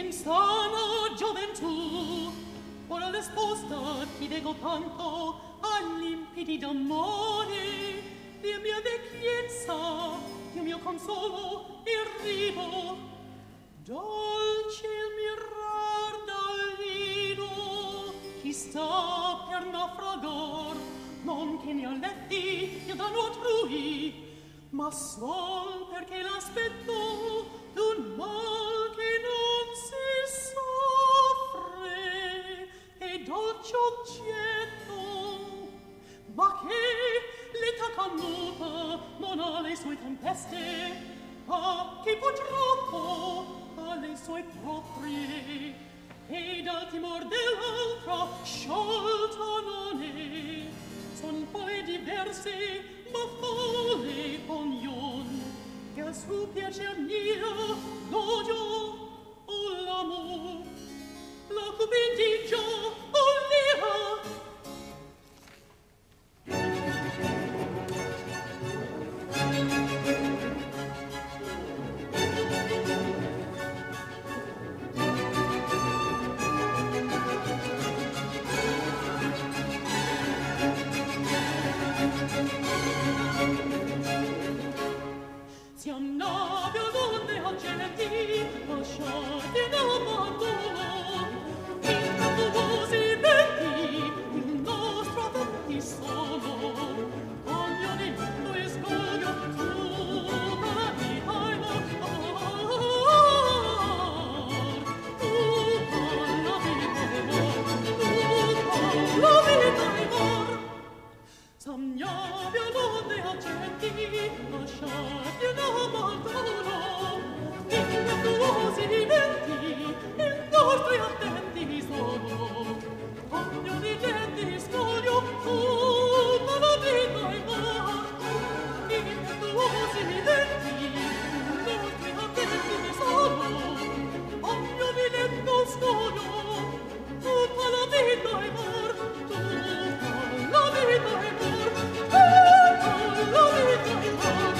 insana gioventù, ora l'esposta ti dego tanto a limpidi d'amore, di mia vecchiezza, di mio consolo e rido, dolce il mirar dal nido, chi sta per naufragar, non che ne alletti il danno altrui, ma sol perché l'aspetto d'un mal che non si soffre e dolce oggetto, ma che l'età cannuta non ha le sue tempeste, ma che purtroppo ha le sue proprie, e dal timor dell'altra sciolta non è. Son poi diverse, ma folle ogniun, che al suo piacer mio l'odio o l'amor, la cupidigia o l'ira. Siam navi ad onde agenti, lasciati in abbandono, impetuosi venti, il nostro aventi sono, ogni delitto e scoglio, tutta la vita in amor, tutta la vita in amor, tutta la vita in amor. Siam navi ad onde agenti, lasciati in abbandono, impetuosi venti, i nostri attenti sono, ognuno di genti scoglio, tutta la vita in mar. Impetuosi venti, i nostri attenti sono, ognuno di genti scoglio, tutta la vita in mar, tutta la vita in mar, tutta la vita in mar.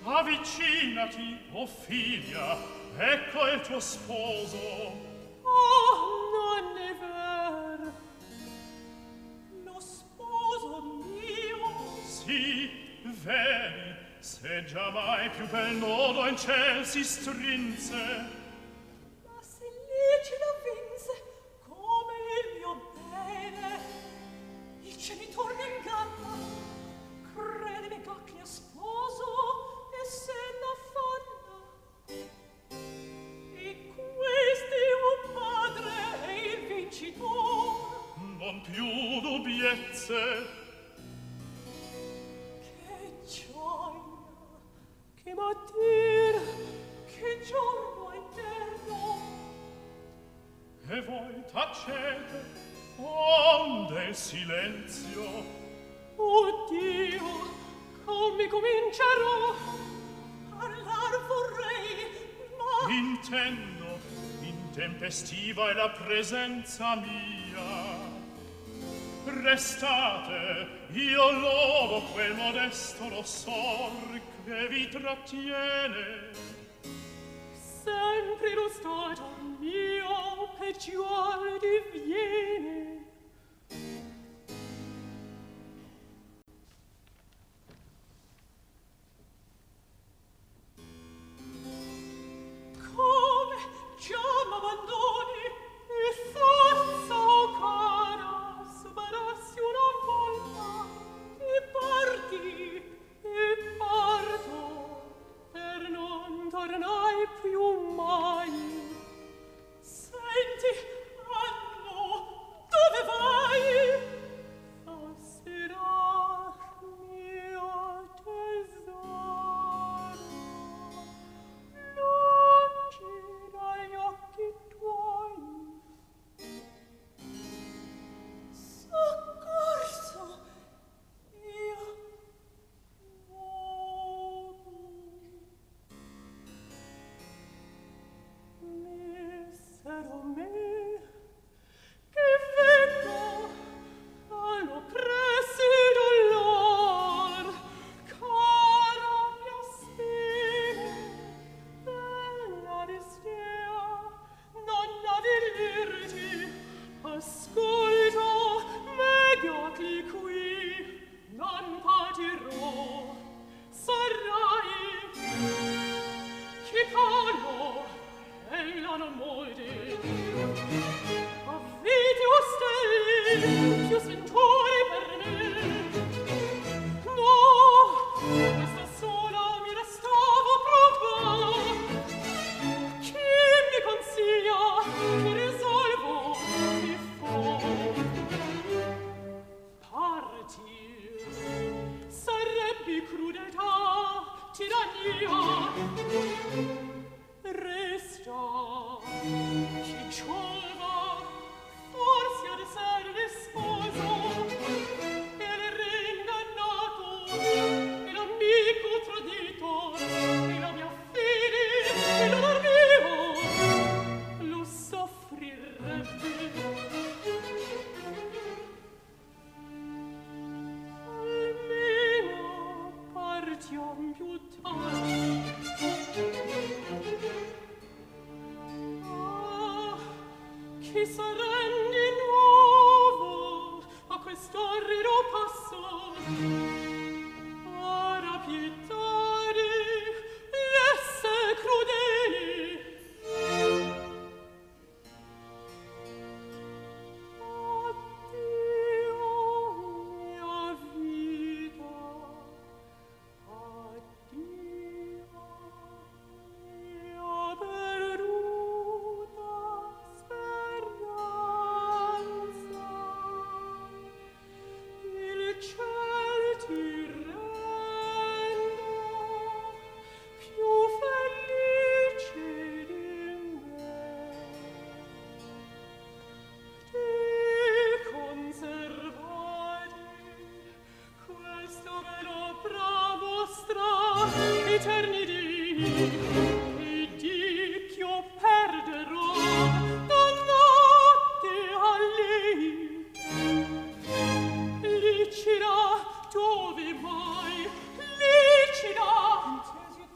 Avvicinati, Ophelia, ecco il tuo sposo. Oh, non è vero. Lo sposo mio? Sì, veri, se già mai più bel nodo in ciel si strinse. Ma se licito vinse, come il mio bene, il genitore mi inganna. Credimi, Gaclia sposo, e se n'affanna. E questi, o padre, è il vincitor. Non più dubbiezze. Che gioia, che mattina, che giorno eterno. E voi tacete, onde il silenzio. Oh Dio, come comincerò? Parlar vorrei, ma... Intendo, intempestiva è la presenza mia. Restate, io lodo quel modesto rossor che vi trattiene. Sempre lo stato mio peggior diviene. Come già m'abbandoni e forza, o cara, sbarassi una volta e parto per non tornai più mai. Senti, Anno, dove vai? Passerà mio tesoro lungi dagli occhi tuoi. Soccorso, io misero me, che vengo all'oppressi dolor, cara mia spine, bella distea, non avvilirti, ascolta, meglio qui, non patirò, sarai che calmo ella non molti, a viti o stelli più sventori per me. No, questa sola mi restava prova. Chi mi consiglia che risolvo mi fo? Partir sarebbe crudeltà, tirannia. Resta, chi giova, forse ad essere sposo, e il re ingannato, e l'amico tradito, e la mia fede, e l'onor mio, lo soffrirebbe. Almeno partiam più tardi. Chi s'arrendi nuovo a quest'orrido passo? Ora pietari, esse crudeli. Addio, mia vita, addio, mia perduta speranza. Il ciel ti renda più felice di me. Ti conservati questo velo pra vostra eterni dì, e di ch'io perderò da notte a lei. Licida, dove mai? Licida, intesi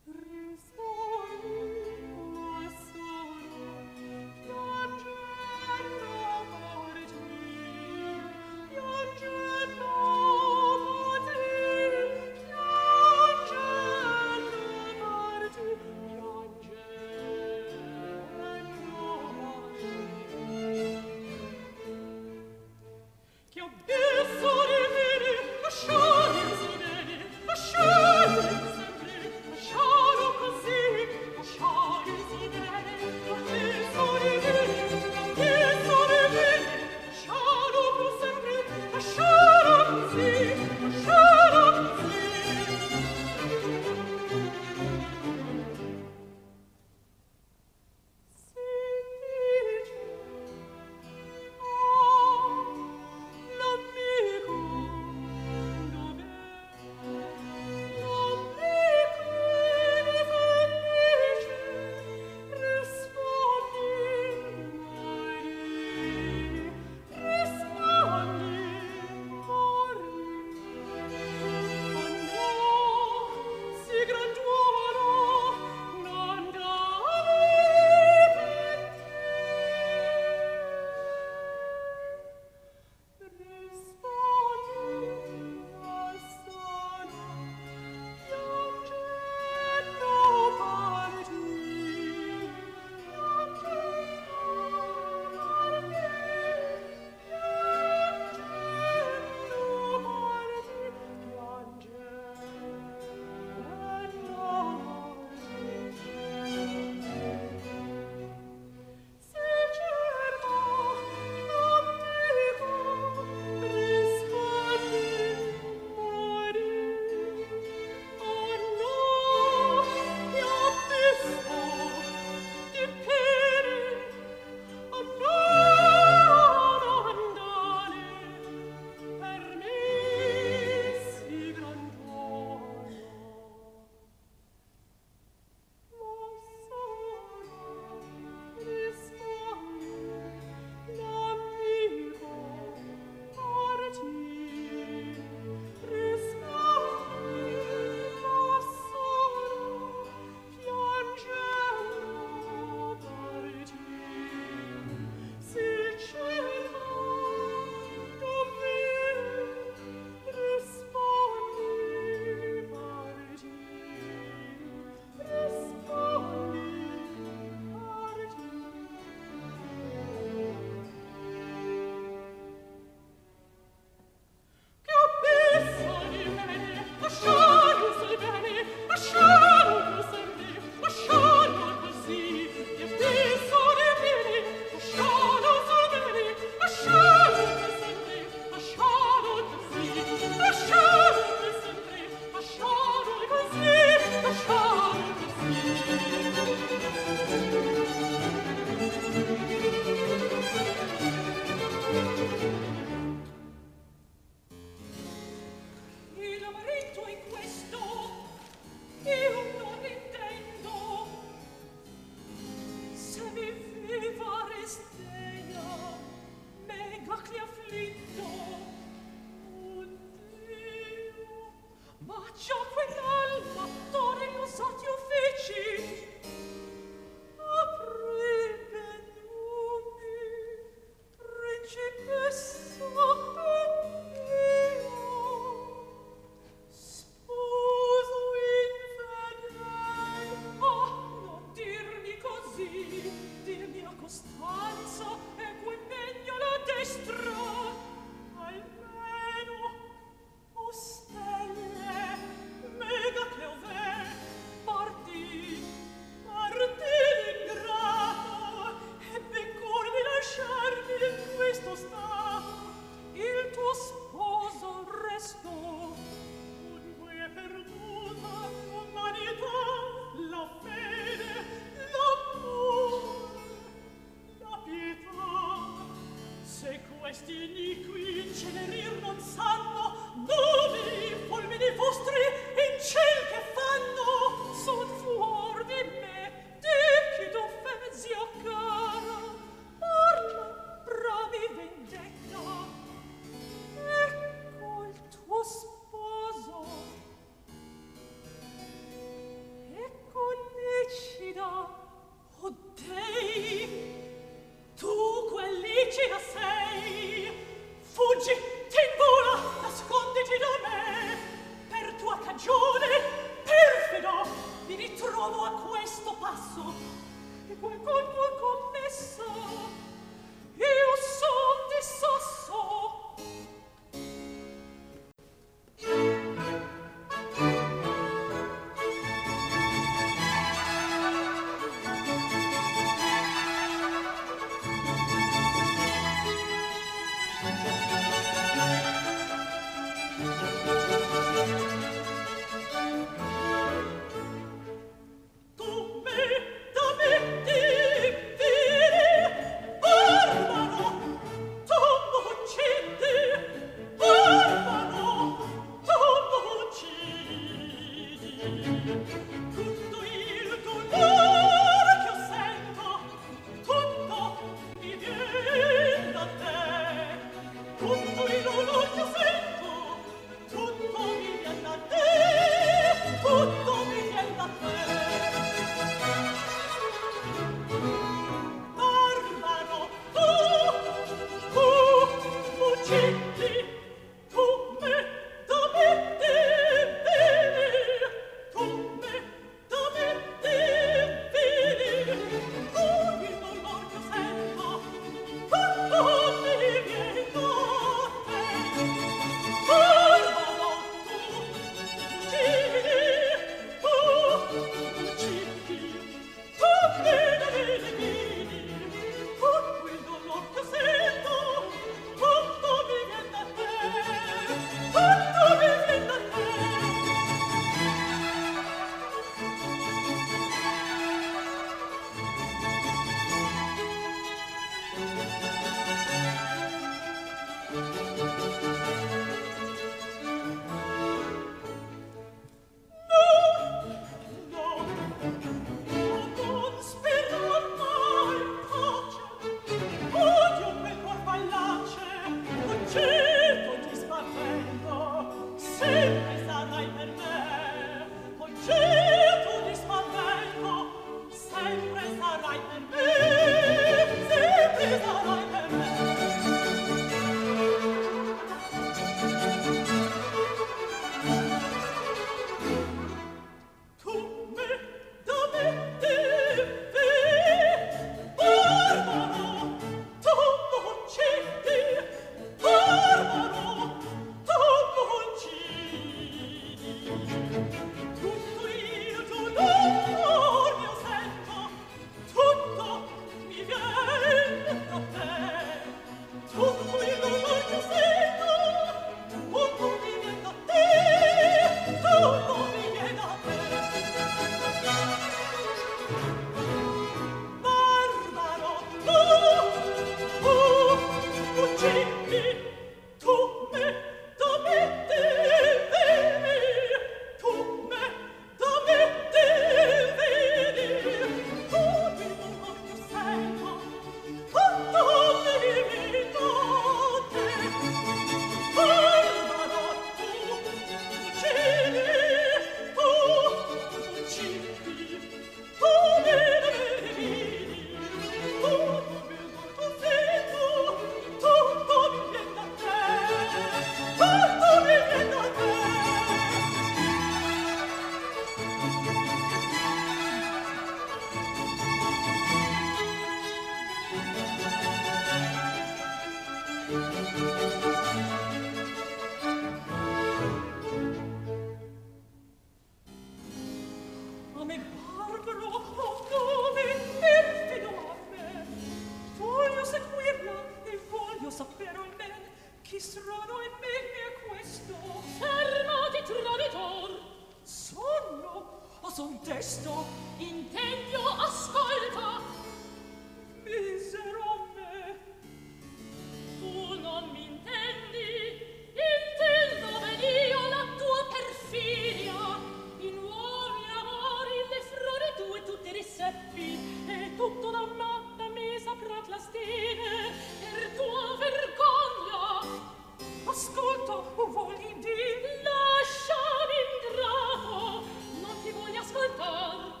Lasciami ingrato, non ti voglio ascoltar.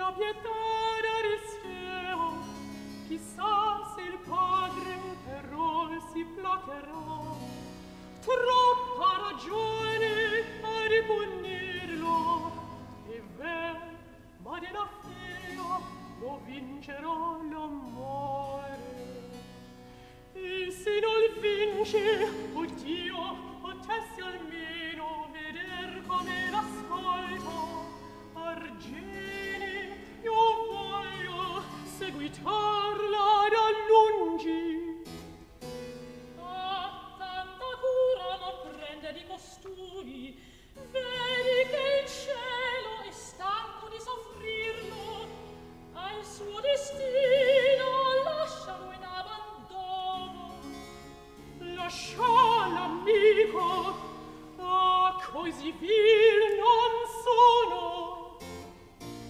la pietà d'Aristeo, chissà se il padre però si placherà. Troppa ragione a ripunirlo, e ma della fea lo vincerà l'amore. E se non vince, o Dio, potessi almeno veder come l'ascolto. Argine, io voglio seguitarla da lungi. Ah, tanta cura non prende di costui. Vedi che il cielo è stanco di soffrirlo. Al suo destino lascialo in abbandono. Lascia l'amico, ah, così vil non sono.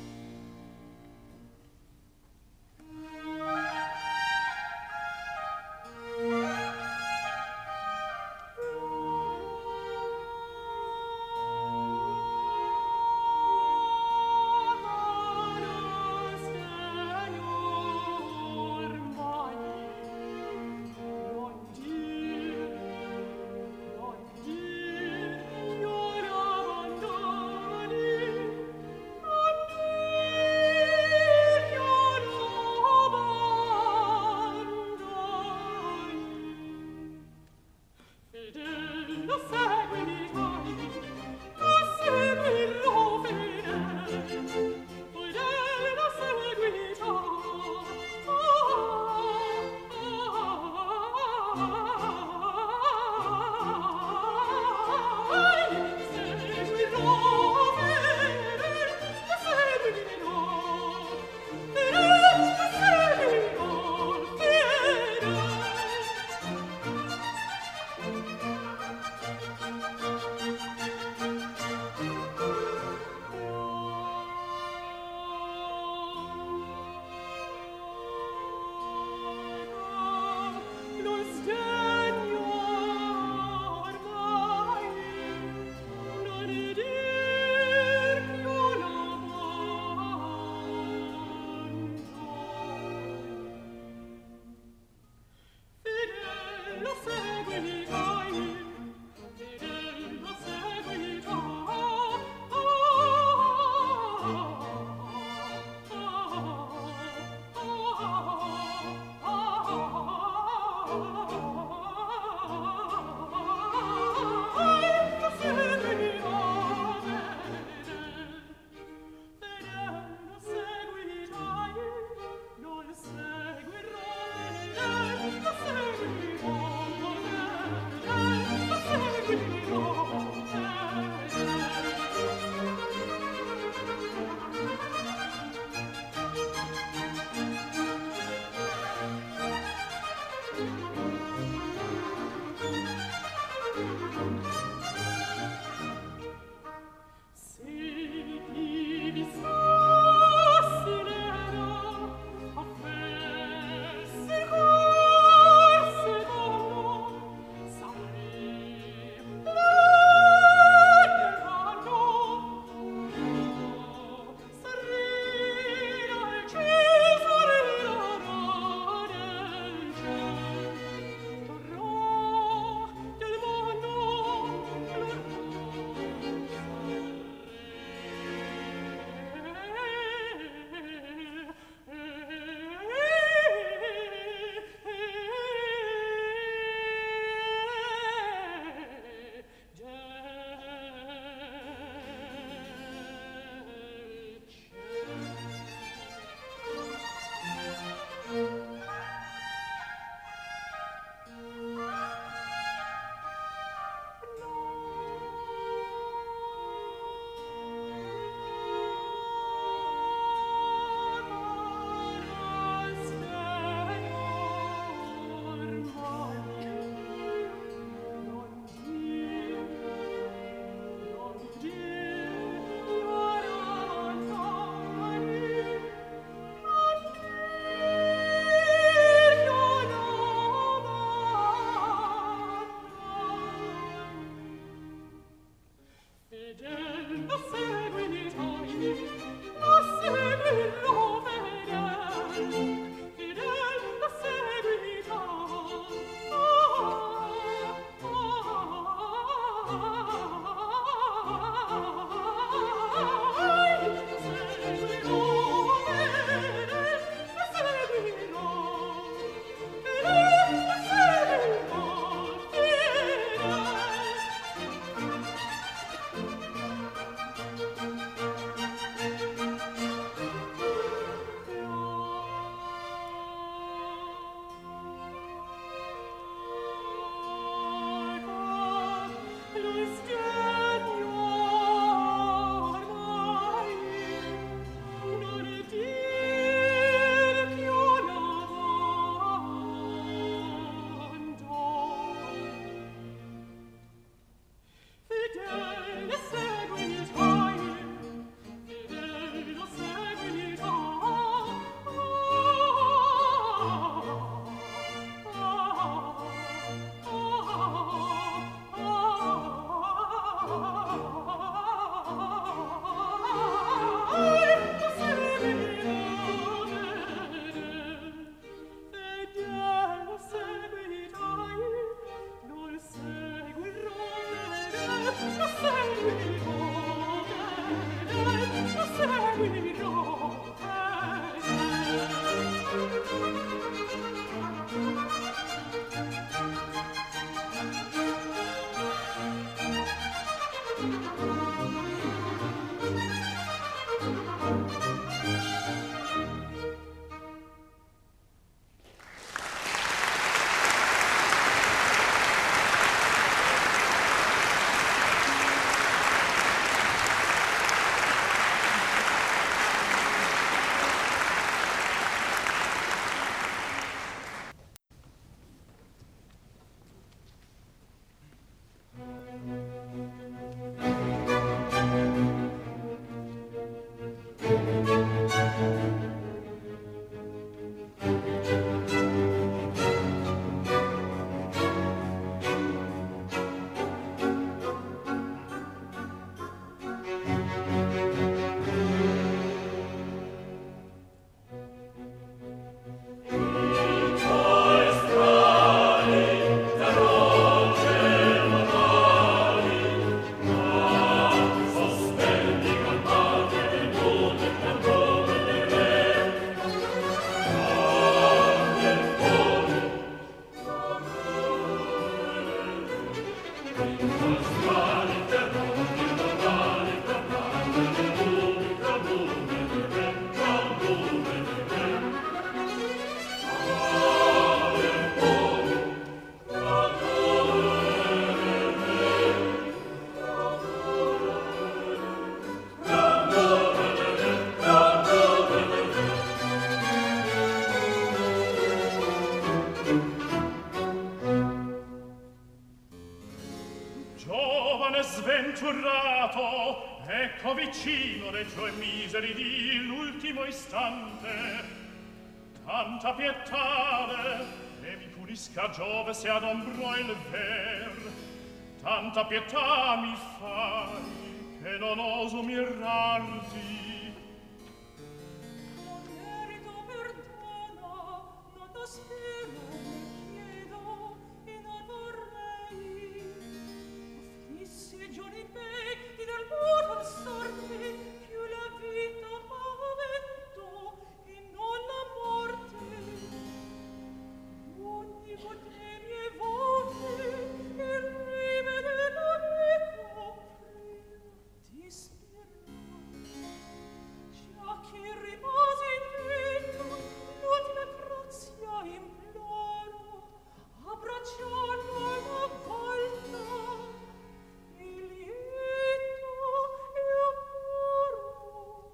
sventurrato, ecco vicino reggio e miseri di l'ultimo istante. Tanta pietade, e mi pulisca Giove se adombrò il ver. Tanta pietà mi fai, che non oso mirarti. Non merito perdono, non lo spero, ne chiedo, e non vorrei. Afflissi giorni bei, e del modo sorte, più la vita avento, e non la morte. Ogni voce mie voce, e rime della meco, prima di sperare. Già che rimasi in vento, l'ultima grazia imploro, abbracciando alla volta, e lieto e amoro.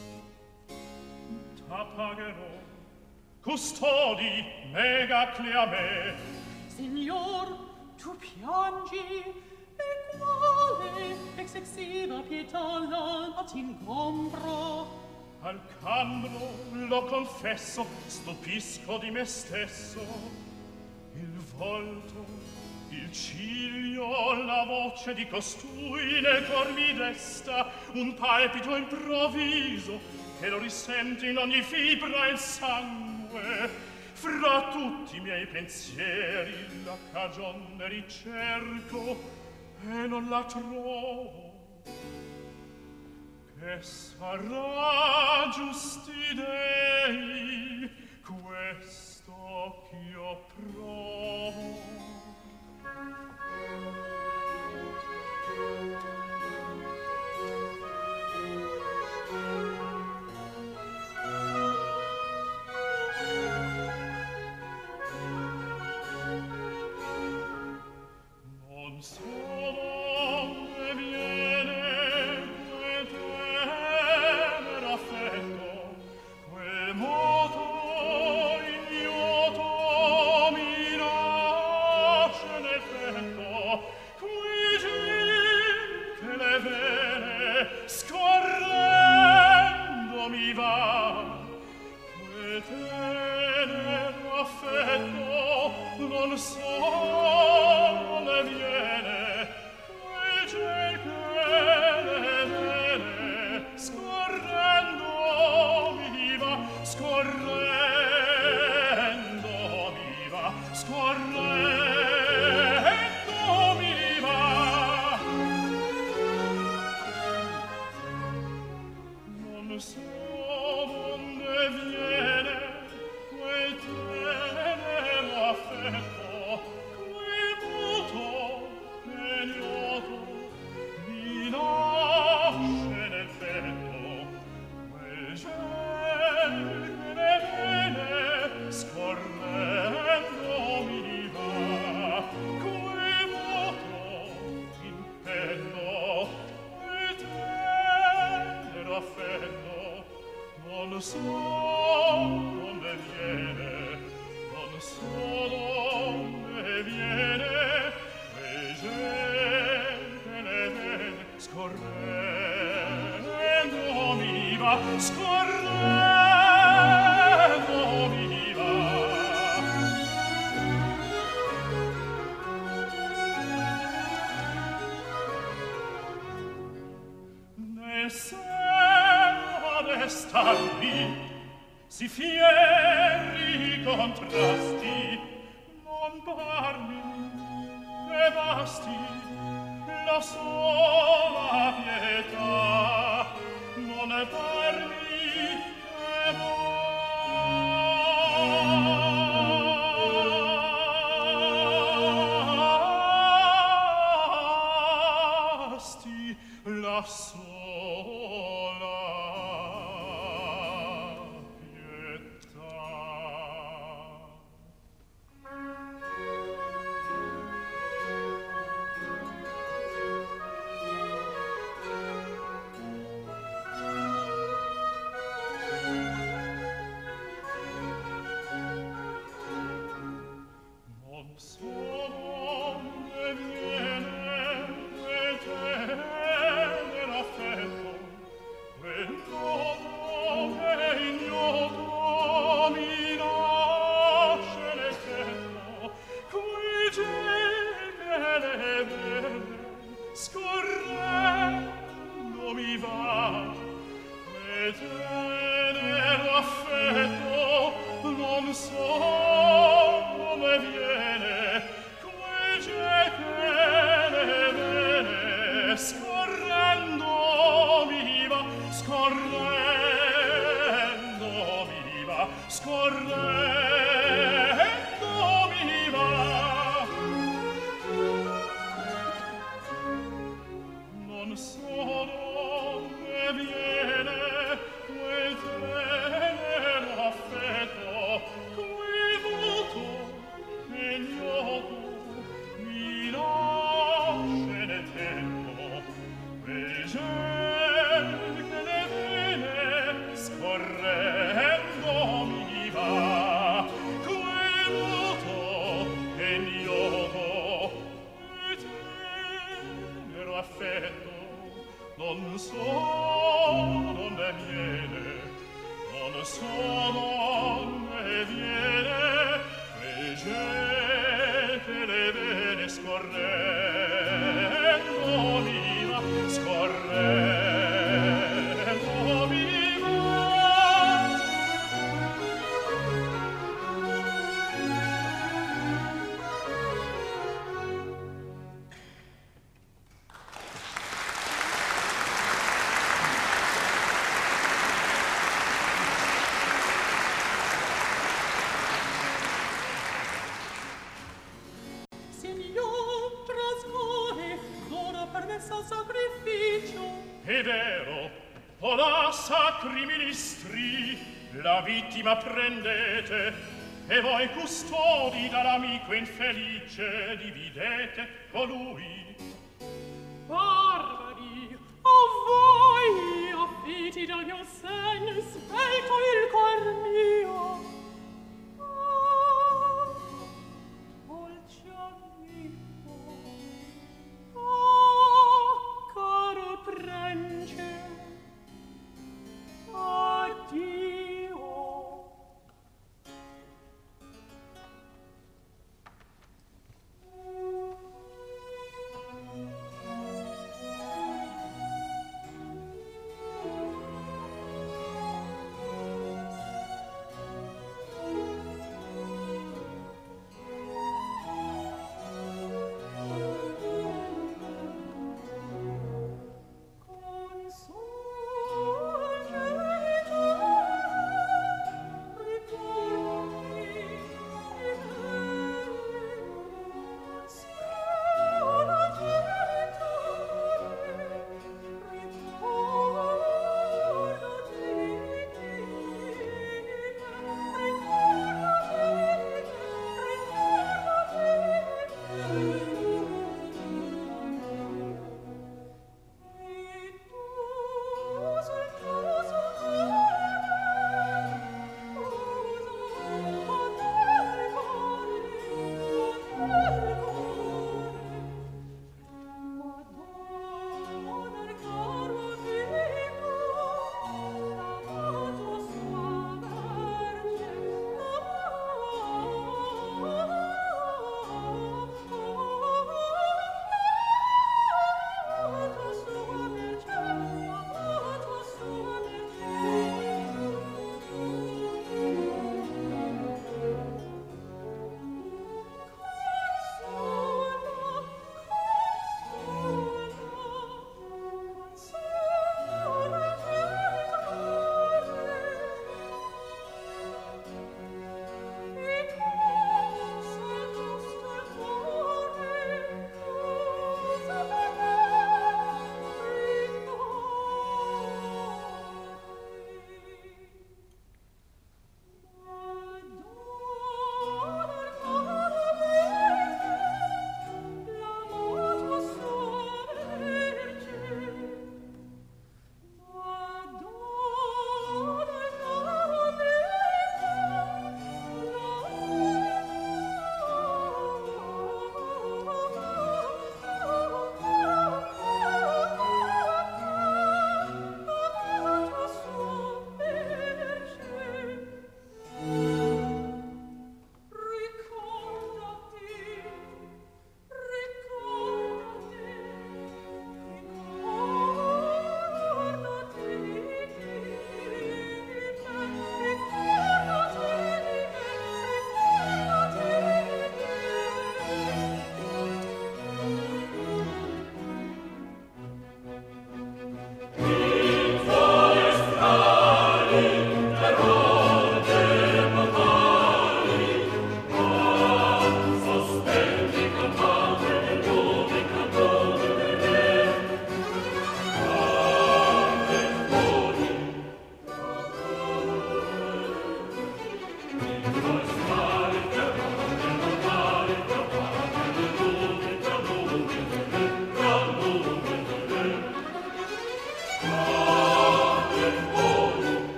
T'appagherò, custodi, megacli a me. Signor, tu piangi, e quale excessiva pietà l'alma t'ingombra? Al cambro, lo confesso, stupisco di me stesso. Il volto, il ciglio, la voce di costui nel cor mi desta un palpito improvviso che lo risente in ogni fibra il sangue. Fra tutti i miei pensieri la cagione ricerco e non la trovo. Che sarà giusti dei questo ch'io provo. Non so dove viene quel tenero affetto, quel moto ignoto mi nasce nel petto, quel gir che le vene scorrendo mi va. Quel tenero affetto non so le viene, quel gel che le vene scorrendo mi va, scorrendo mi va, scorrendo mi va. Non so donde viene quel tenero affetto, quel muto che ignoto mi nasce nel petto, quel gel che le vene scorrendo mi va, quel muto in petto, quel tenero affetto. Non so dove viene, non so dove viene, quel gel che le vene scorrendo mi va, scorrendo mi va. Nel seno adestarmi si fieri contrasti, non parmi che basti la sola pietà, non ne parmi che basti la sola tenero affetto non so come viene quel gene bene scorrendomi va non so dove viene quel tenero affetto cui voto e ignoto mi nasce nel tempo quel gel che le vene scorrendomi va quel voto e ignoto quel tenero affetto non so dove viene quel gel che le vene scorrendomi va è vero, o la sacri ministri, la vittima prendete, e voi custodi dall'amico infelice dividete colui. Barbari, a voi affiti dal mio sen, svelto il cor mio. Ah, dolce amico, caro prence, addio.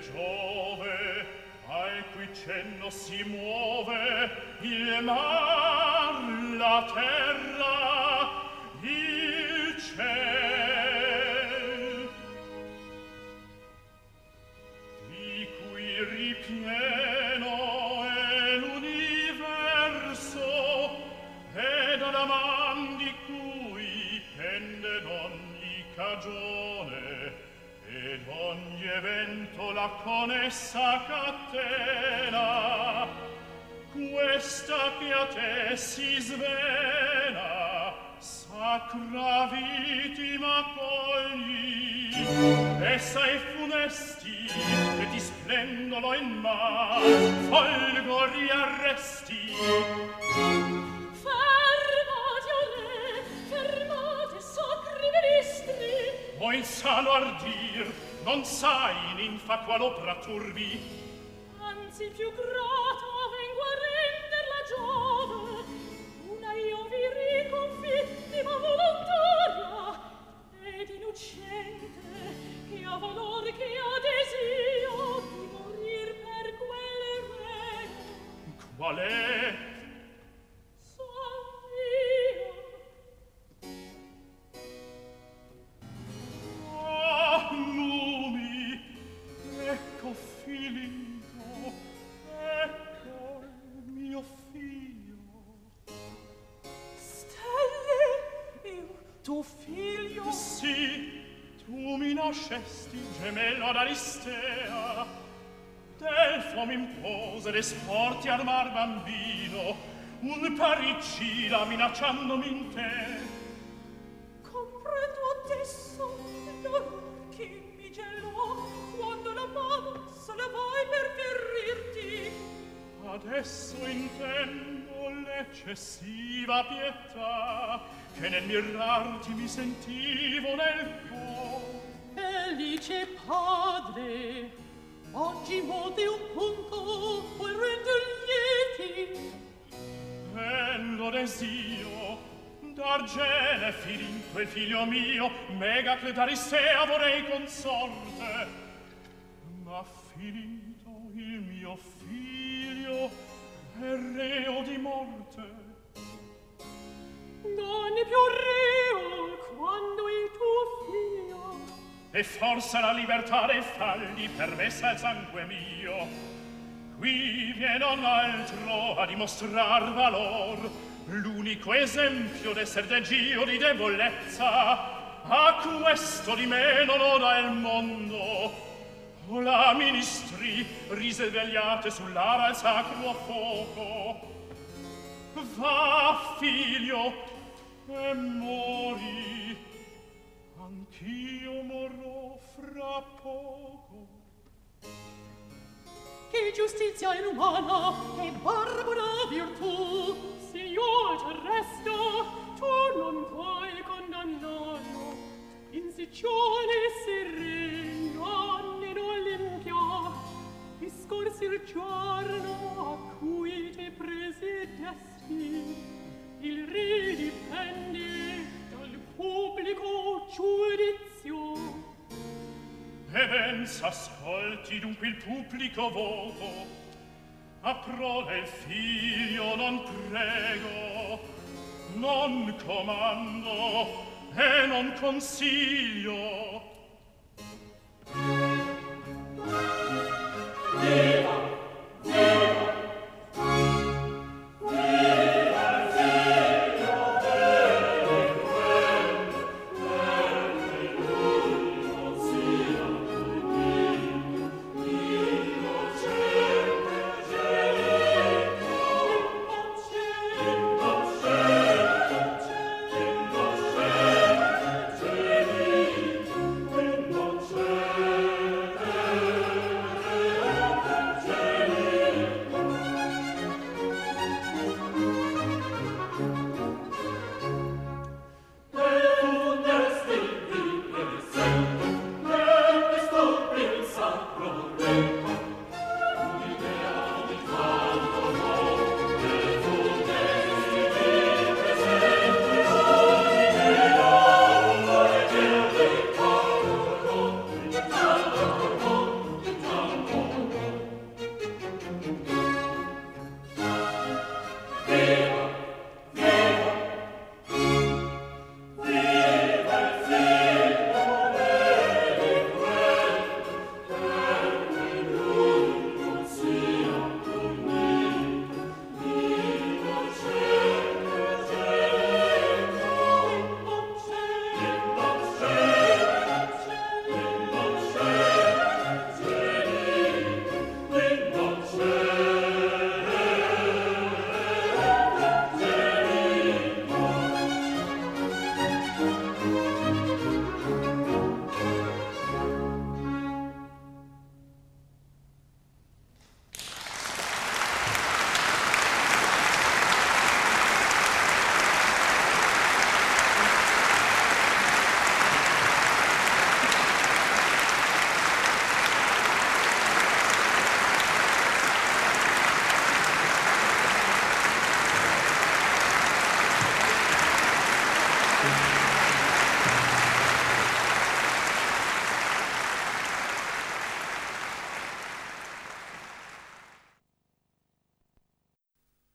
Giove, al cui cenno si muove il mar, la terra, il ciel, di cui ripieno è l'universo, ed ad man di cui pende d'ogni cagione, ed ogni evento la conessa catena, questa che a te si svena, sacra vitima cogli, essa è funesti, e ti splendono in mar, folgori arresti. Fermate, o re, fermate, sacri ministri! O insano ardir, non sai, ninfa, qual opera turbi? Anzi, più grata vengo a render la Giove, una io vi riconfittima volontaria, ed innocente, che ha valor, che ha desio di morir per quelle regno. Qual è? Son io. Ah, numi, ecco filito, ecco il mio figlio. Stelle, io, tuo figlio? Sì, tu mi nascesti, gemello ad Aristea. Delfo m'impose le sporti armar bambino, un parricida minacciandomi in te. Comprendo adesso l'orror che mi gelò quando la mano se la vai per ferirti. Adesso intendo l'eccessiva pietà che nel mirarti mi sentivo nel cuore. Felice padre, oggi modi un punto puoi render lieti. E lo desio d'Argene Filinto il figlio mio, Megacle d'Aristea vorrei consorte. Ma Filinto il mio figlio è reo di morte. Non è più reo quando il tuo figlio E forse la libertà dei falli permessa al sangue mio. Qui viene un altro a dimostrar valor, l'unico esempio d'esser degio di debolezza. A questo di me non oda il mondo. La ministri risvegliate sull'ara il sacro fuoco. Va, figlio, e mori. Anch'io morrò fra poco. che giustizia inumana e barbara virtù, se io t'arresto, tu non puoi condannarlo. In siccione sereno né non limpia, discorsi il giorno a cui te presedesti. Il re dipende dal pubblico giudizio. E ben s'ascolti dunque il pubblico voto. A prole il figlio non prego, non comando e non consiglio.